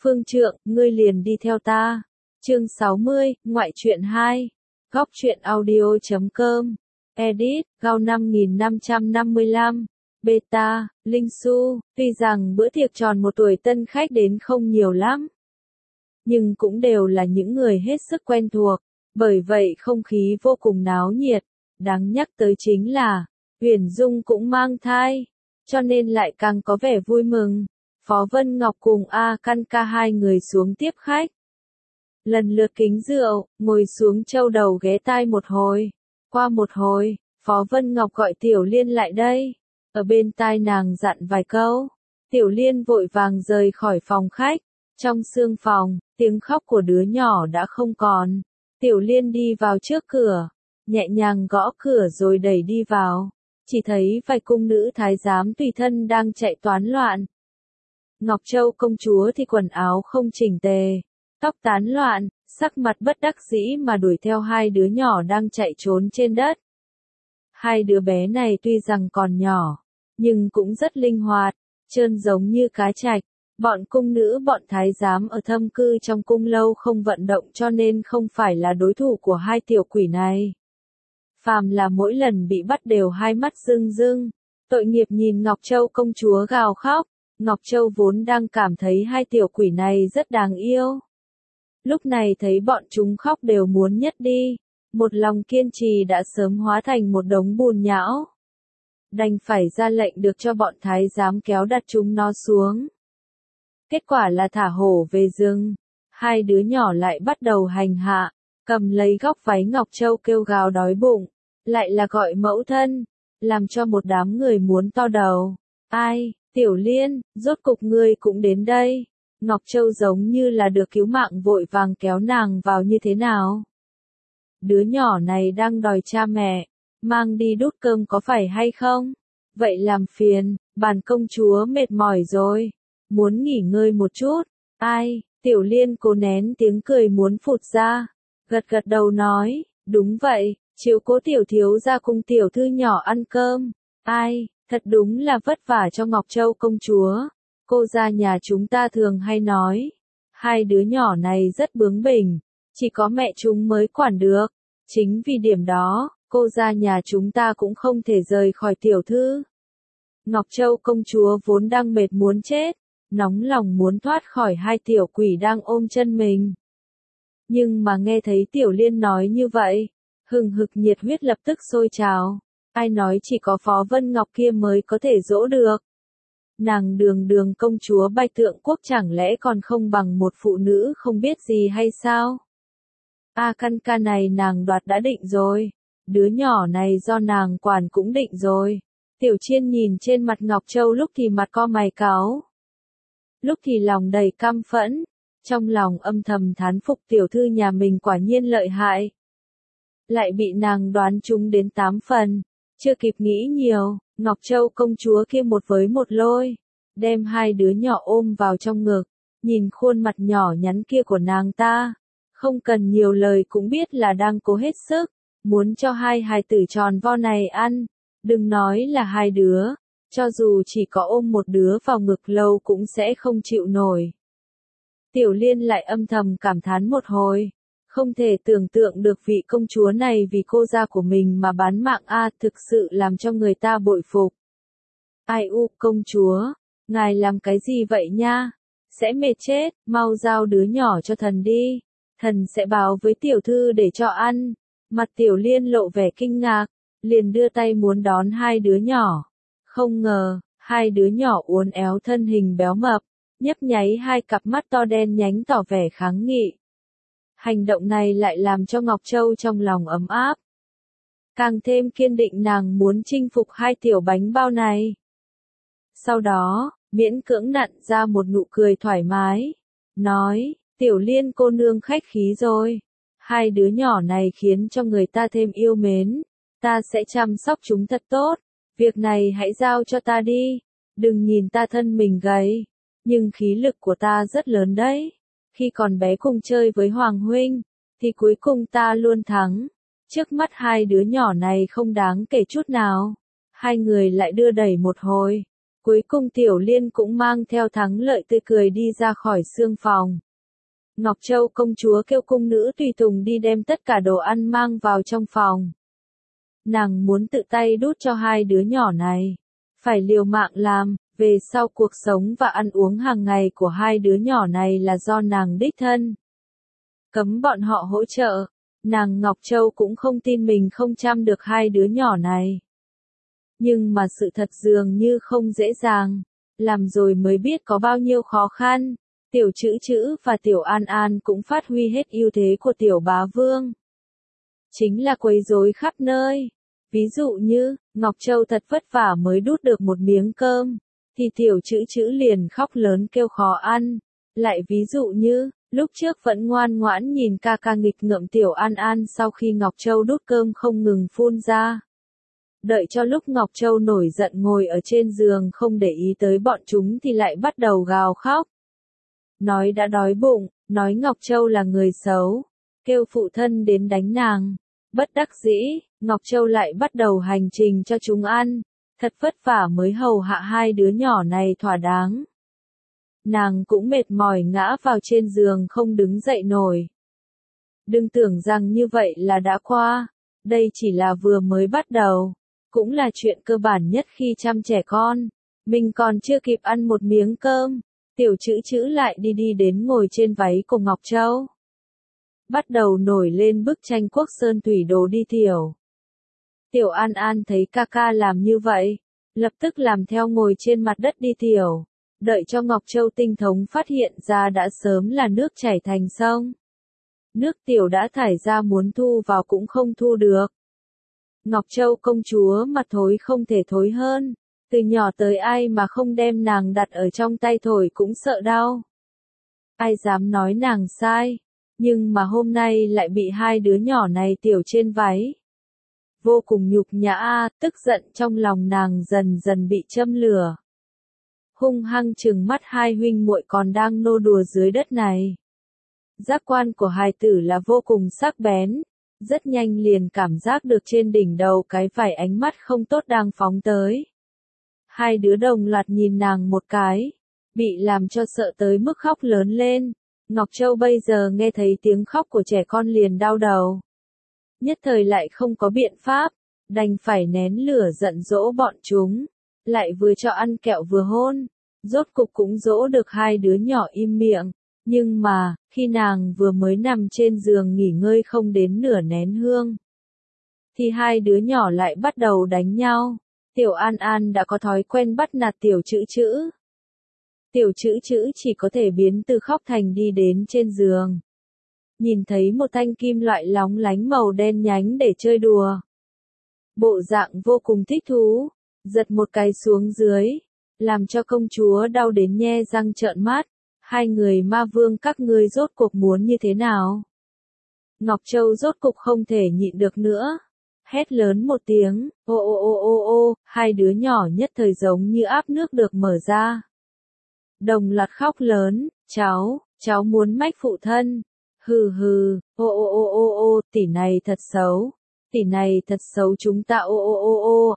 Phương Trượng, ngươi liền đi theo ta. Chương 60, ngoại truyện 2. Góc truyện audio.com. Edit, Gao 5555. Beta, Linh Su. Tuy rằng bữa tiệc tròn một tuổi tân khách đến không nhiều lắm, nhưng cũng đều là những người hết sức quen thuộc, bởi vậy không khí vô cùng náo nhiệt. Đáng nhắc tới chính là, Uyển Dung cũng mang thai, cho nên lại càng có vẻ vui mừng. Phó Vân Ngọc cùng A Căn Ca hai người xuống tiếp khách. Lần lượt kính rượu, ngồi xuống châu đầu ghé tai một hồi. Qua một hồi, Phó Vân Ngọc gọi Tiểu Liên lại đây. Ở bên tai nàng dặn vài câu. Tiểu Liên vội vàng rời khỏi phòng khách. Trong sương phòng, tiếng khóc của đứa nhỏ đã không còn. Tiểu Liên đi vào trước cửa, nhẹ nhàng gõ cửa rồi đẩy đi vào. Chỉ thấy vài cung nữ thái giám tùy thân đang chạy toán loạn. Ngọc Châu công chúa thì quần áo không chỉnh tề, tóc tán loạn, sắc mặt bất đắc dĩ mà đuổi theo hai đứa nhỏ đang chạy trốn trên đất. Hai đứa bé này tuy rằng còn nhỏ, nhưng cũng rất linh hoạt, trơn giống như cá trạch. Bọn cung nữ bọn thái giám ở thâm cư trong cung lâu không vận động cho nên không phải là đối thủ của hai tiểu quỷ này. Phàm là mỗi lần bị bắt đều hai mắt rưng rưng, tội nghiệp nhìn Ngọc Châu công chúa gào khóc. Ngọc Châu vốn đang cảm thấy hai tiểu quỷ này rất đáng yêu. Lúc này thấy bọn chúng khóc đều muốn nhất đi, một lòng kiên trì đã sớm hóa thành một đống bùn nhão. Đành phải ra lệnh được cho bọn thái giám kéo đặt chúng nó xuống. Kết quả là thả hổ về rừng, hai đứa nhỏ lại bắt đầu hành hạ, cầm lấy góc váy Ngọc Châu kêu gào đói bụng, lại là gọi mẫu thân, làm cho một đám người muốn to đầu. Ai? Tiểu Liên, rốt cục ngươi cũng đến đây. Ngọc Châu giống như là được cứu mạng vội vàng kéo nàng vào như thế nào. Đứa nhỏ này đang đòi cha mẹ, mang đi đút cơm có phải hay không? Vậy làm phiền, bản công chúa mệt mỏi rồi, muốn nghỉ ngơi một chút. Ai? Tiểu Liên cố nén tiếng cười muốn phụt ra, gật gật đầu nói, đúng vậy, chiếu cố tiểu thiếu gia cùng tiểu thư nhỏ ăn cơm. Ai? Thật đúng là vất vả cho Ngọc Châu công chúa. Cô gia nhà chúng ta thường hay nói, hai đứa nhỏ này rất bướng bỉnh, chỉ có mẹ chúng mới quản được. Chính vì điểm đó, cô gia nhà chúng ta cũng không thể rời khỏi tiểu thư. Ngọc Châu công chúa vốn đang mệt muốn chết, nóng lòng muốn thoát khỏi hai tiểu quỷ đang ôm chân mình. Nhưng mà nghe thấy Tiểu Liên nói như vậy, hừng hực nhiệt huyết lập tức sôi trào. Ai nói chỉ có Phó Vân Ngọc kia mới có thể dỗ được. Nàng đường đường công chúa Bạch Tượng Quốc chẳng lẽ còn không bằng một phụ nữ không biết gì hay sao? A Căn Ca này nàng đoạt đã định rồi. Đứa nhỏ này do nàng quản cũng định rồi. Tiểu Chiên nhìn trên mặt Ngọc Châu lúc thì mặt co mày cáu, lúc thì lòng đầy căm phẫn, trong lòng âm thầm thán phục tiểu thư nhà mình quả nhiên lợi hại. Lại bị nàng đoán trúng đến 8 phần. Chưa kịp nghĩ nhiều, Ngọc Châu công chúa kia một với một lôi, đem hai đứa nhỏ ôm vào trong ngực, nhìn khuôn mặt nhỏ nhắn kia của nàng ta, không cần nhiều lời cũng biết là đang cố hết sức, muốn cho hai hài tử tròn vo này ăn, đừng nói là hai đứa, cho dù chỉ có ôm một đứa vào ngực lâu cũng sẽ không chịu nổi. Tiểu Liên lại âm thầm cảm thán một hồi. Không thể tưởng tượng được vị công chúa này vì cô gia của mình mà bán mạng thực sự làm cho người ta bội phục. Ai u, công chúa, ngài làm cái gì vậy nha? Sẽ mệt chết, mau giao đứa nhỏ cho thần đi. Thần sẽ báo với tiểu thư để cho ăn. Mặt Tiểu Liên lộ vẻ kinh ngạc, liền đưa tay muốn đón hai đứa nhỏ. Không ngờ, hai đứa nhỏ uốn éo thân hình béo mập, nhấp nháy hai cặp mắt to đen nhánh tỏ vẻ kháng nghị. Hành động này lại làm cho Ngọc Châu trong lòng ấm áp. Càng thêm kiên định nàng muốn chinh phục hai tiểu bánh bao này. Sau đó, miễn cưỡng nặn ra một nụ cười thoải mái. Nói, Tiểu Liên cô nương khách khí rồi. Hai đứa nhỏ này khiến cho người ta thêm yêu mến. Ta sẽ chăm sóc chúng thật tốt. Việc này hãy giao cho ta đi. Đừng nhìn ta thân mình gầy, nhưng khí lực của ta rất lớn đấy. Khi còn bé cùng chơi với Hoàng huynh, thì cuối cùng ta luôn thắng. Trước mắt hai đứa nhỏ này không đáng kể chút nào. Hai người lại đưa đẩy một hồi. Cuối cùng Tiểu Liên cũng mang theo thắng lợi tươi cười đi ra khỏi xương phòng. Ngọc Châu công chúa kêu cung nữ tùy tùng đi đem tất cả đồ ăn mang vào trong phòng. Nàng muốn tự tay đút cho hai đứa nhỏ này. Phải liều mạng làm, về sau cuộc sống và ăn uống hàng ngày của hai đứa nhỏ này là do nàng đích thân. Cấm bọn họ hỗ trợ, nàng Ngọc Châu cũng không tin mình không chăm được hai đứa nhỏ này. Nhưng mà sự thật dường như không dễ dàng, làm rồi mới biết có bao nhiêu khó khăn. Tiểu Chữ Chữ và Tiểu An An cũng phát huy hết ưu thế của Tiểu Bá Vương. Chính là quấy rối khắp nơi. Ví dụ như, Ngọc Châu thật vất vả mới đút được một miếng cơm, thì Tiểu Chữ Chữ liền khóc lớn kêu khó ăn. Lại ví dụ như, lúc trước vẫn ngoan ngoãn nhìn ca ca nghịch ngợm Tiểu An An sau khi Ngọc Châu đút cơm không ngừng phun ra. Đợi cho lúc Ngọc Châu nổi giận ngồi ở trên giường không để ý tới bọn chúng thì lại bắt đầu gào khóc. Nói đã đói bụng, nói Ngọc Châu là người xấu, kêu phụ thân đến đánh nàng. Bất đắc dĩ, Ngọc Châu lại bắt đầu hành trình cho chúng ăn, thật vất vả mới hầu hạ hai đứa nhỏ này thỏa đáng. Nàng cũng mệt mỏi ngã vào trên giường không đứng dậy nổi. Đừng tưởng rằng như vậy là đã qua, đây chỉ là vừa mới bắt đầu, cũng là chuyện cơ bản nhất khi chăm trẻ con. Mình còn chưa kịp ăn một miếng cơm, Tiểu Chữ Chữ lại đi đến ngồi trên váy của Ngọc Châu. Bắt đầu nổi lên bức tranh Quốc Sơn Thủy Đồ đi tiểu. Tiểu An An thấy ca ca làm như vậy, lập tức làm theo ngồi trên mặt đất đi tiểu. Đợi cho Ngọc Châu tinh thống phát hiện ra đã sớm là nước chảy thành sông. Nước tiểu đã thải ra muốn thu vào cũng không thu được. Ngọc Châu công chúa mà thối không thể thối hơn. Từ nhỏ tới ai mà không đem nàng đặt ở trong tay thổi cũng sợ đau. Ai dám nói nàng sai. Nhưng mà hôm nay lại bị hai đứa nhỏ này tiểu trên váy. Vô cùng nhục nhã, tức giận trong lòng nàng dần dần bị châm lửa. Hung hăng trừng mắt hai huynh muội còn đang nô đùa dưới đất này. Giác quan của hài tử là vô cùng sắc bén, rất nhanh liền cảm giác được trên đỉnh đầu cái vài ánh mắt không tốt đang phóng tới. Hai đứa đồng loạt nhìn nàng một cái, bị làm cho sợ tới mức khóc lớn lên. Ngọc Châu bây giờ nghe thấy tiếng khóc của trẻ con liền đau đầu. Nhất thời lại không có biện pháp, đành phải nén lửa giận dỗ bọn chúng, lại vừa cho ăn kẹo vừa hôn, rốt cục cũng dỗ được hai đứa nhỏ im miệng. Nhưng mà, khi nàng vừa mới nằm trên giường nghỉ ngơi không đến nửa nén hương, thì hai đứa nhỏ lại bắt đầu đánh nhau. Tiểu An An đã có thói quen bắt nạt Tiểu Chữ Chữ. Tiểu Chữ Chữ chỉ có thể biến từ khóc thành đi đến trên giường. Nhìn thấy một thanh kim loại lóng lánh màu đen nhánh để chơi đùa. Bộ dạng vô cùng thích thú, giật một cái xuống dưới, làm cho công chúa đau đến nhe răng trợn mắt. Hai người ma vương các ngươi rốt cuộc muốn như thế nào? Ngọc Châu rốt cục không thể nhịn được nữa. Hét lớn một tiếng, ô ô ô ô ô, hai đứa nhỏ nhất thời giống như áp nước được mở ra. Đồng loạt khóc lớn, cháu muốn mách phụ thân. Hừ hừ, ô ô ô ô ô, tỷ này thật xấu. Tỷ này thật xấu chúng ta ô ô ô ô,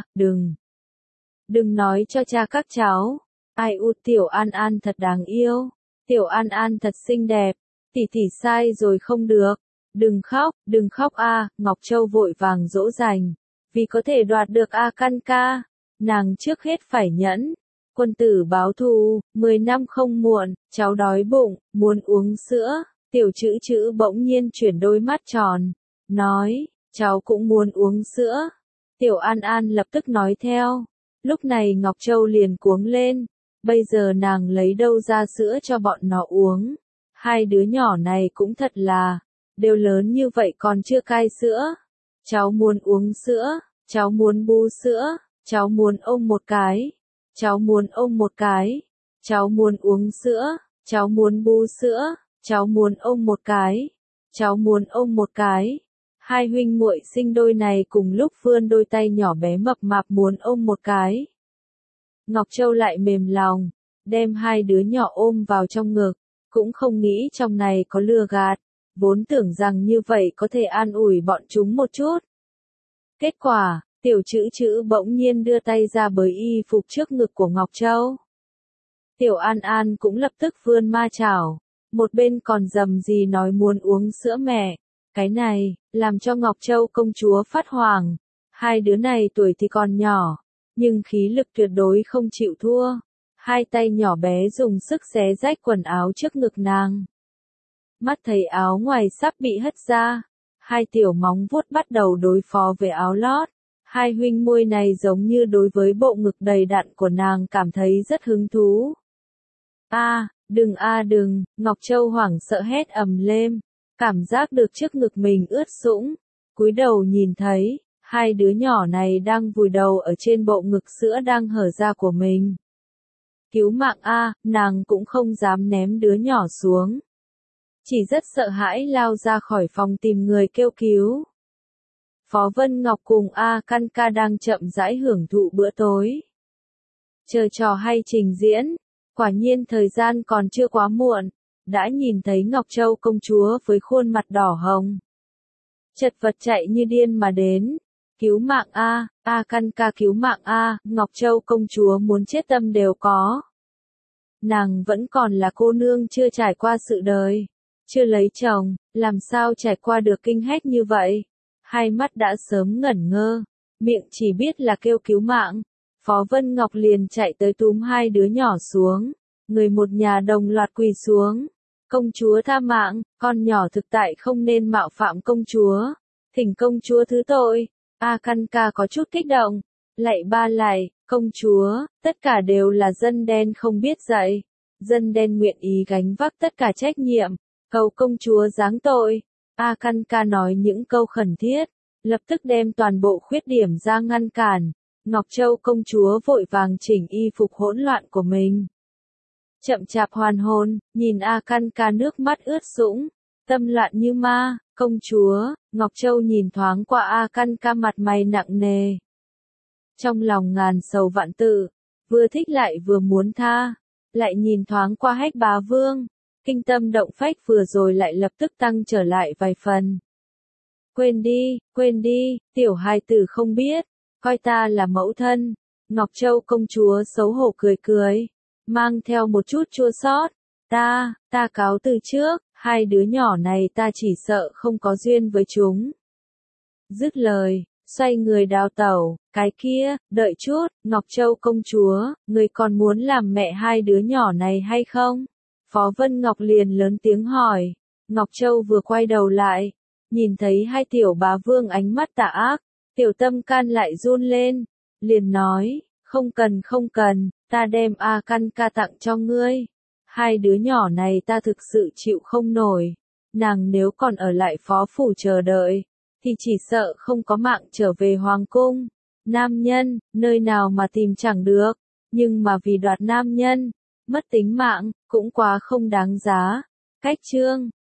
đừng nói cho cha các cháu. Ai u Tiểu An An thật đáng yêu. Tiểu An An thật xinh đẹp. Tỷ sai rồi không được. Đừng khóc a. Ngọc Châu vội vàng dỗ dành. Vì có thể đoạt được A Căn ca, nàng trước hết phải nhẫn. Quân tử báo thù, 10 năm không muộn, cháu đói bụng, muốn uống sữa. Tiểu Chữ Chữ bỗng nhiên chuyển đôi mắt tròn, nói, cháu cũng muốn uống sữa. Tiểu An An lập tức nói theo. Lúc này Ngọc Châu liền cuống lên. Bây giờ nàng lấy đâu ra sữa cho bọn nó uống. Hai đứa nhỏ này cũng thật là, đều lớn như vậy còn chưa cai sữa. Cháu muốn uống sữa, cháu muốn bu sữa, cháu muốn ôm một cái. Cháu muốn ôm một cái. Cháu muốn uống sữa, cháu muốn bu sữa, cháu muốn ôm một cái. Cháu muốn ôm một cái. Hai huynh muội sinh đôi này cùng lúc vươn đôi tay nhỏ bé mập mạp muốn ôm một cái. Ngọc Châu lại mềm lòng, đem hai đứa nhỏ ôm vào trong ngực, cũng không nghĩ trong này có lừa gạt, vốn tưởng rằng như vậy có thể an ủi bọn chúng một chút. Kết quả, Tiểu Trữ Trữ bỗng nhiên đưa tay ra bới y phục trước ngực của Ngọc Châu. Tiểu An An cũng lập tức vươn ma chảo, một bên còn rầm rì nói muốn uống sữa mẹ. Cái này, làm cho Ngọc Châu công chúa phát hoảng. Hai đứa này tuổi thì còn nhỏ, nhưng khí lực tuyệt đối không chịu thua. Hai tay nhỏ bé dùng sức xé rách quần áo trước ngực nàng. Mắt thấy áo ngoài sắp bị hất ra, hai tiểu móng vuốt bắt đầu đối phó với áo lót. Hai huynh muội này giống như đối với bộ ngực đầy đặn của nàng cảm thấy rất hứng thú. Đừng, Ngọc Châu hoảng sợ hét ầm lên, cảm giác được trước ngực mình ướt sũng, cúi đầu nhìn thấy, hai đứa nhỏ này đang vùi đầu ở trên bộ ngực sữa đang hở ra của mình. Cứu mạng a, nàng cũng không dám ném đứa nhỏ xuống. Chỉ rất sợ hãi lao ra khỏi phòng tìm người kêu cứu. Phó Vân Ngọc cùng A Căn Ca đang chậm rãi hưởng thụ bữa tối. Chờ trò hay trình diễn, quả nhiên thời gian còn chưa quá muộn, đã nhìn thấy Ngọc Châu công chúa với khuôn mặt đỏ hồng. Chật vật chạy như điên mà đến. Cứu mạng a, A Căn Ca cứu mạng a, Ngọc Châu công chúa muốn chết tâm đều có. Nàng vẫn còn là cô nương chưa trải qua sự đời, chưa lấy chồng, làm sao trải qua được kinh hách như vậy. Hai mắt đã sớm ngẩn ngơ, miệng chỉ biết là kêu cứu mạng. Phó Vân Ngọc liền chạy tới túm hai đứa nhỏ xuống, người một nhà đồng loạt quỳ xuống. Công chúa tha mạng, con nhỏ thực tại không nên mạo phạm công chúa. Thỉnh công chúa thứ tội. A Căn Ca có chút kích động. Lạy ba lạy, công chúa, tất cả đều là dân đen không biết dạy. Dân đen nguyện ý gánh vác tất cả trách nhiệm, cầu công chúa giáng tội. A Căn Ca nói những câu khẩn thiết, lập tức đem toàn bộ khuyết điểm ra ngăn cản. Ngọc Châu công chúa vội vàng chỉnh y phục hỗn loạn của mình. Chậm chạp hoàn hồn, nhìn A Căn Ca nước mắt ướt sũng, tâm loạn như ma. Công chúa, Ngọc Châu nhìn thoáng qua A Căn Ca mặt mày nặng nề. Trong lòng ngàn sầu vạn tự, vừa thích lại vừa muốn tha, lại nhìn thoáng qua Hách Bá Vương, kinh tâm động phách vừa rồi lại lập tức tăng trở lại vài phần. Quên đi, tiểu hài tử không biết, coi ta là mẫu thân. Ngọc Châu công chúa xấu hổ cười cười, mang theo một chút chua xót. Ta cáo từ trước, hai đứa nhỏ này ta chỉ sợ không có duyên với chúng. Dứt lời, xoay người đào tẩu. Cái kia, đợi chút, Ngọc Châu công chúa, người còn muốn làm mẹ hai đứa nhỏ này hay không? Phó Vân Ngọc liền lớn tiếng hỏi. Ngọc Châu vừa quay đầu lại, nhìn thấy hai tiểu bá vương ánh mắt tà ác, tiểu tâm can lại run lên, liền nói, không cần, ta đem A Căn Ca tặng cho ngươi. Hai đứa nhỏ này ta thực sự chịu không nổi, nàng nếu còn ở lại phó phủ chờ đợi, thì chỉ sợ không có mạng trở về hoàng cung. Nam nhân, nơi nào mà tìm chẳng được, nhưng mà vì đoạt nam nhân, mất tính mạng, cũng quá không đáng giá. Cách chương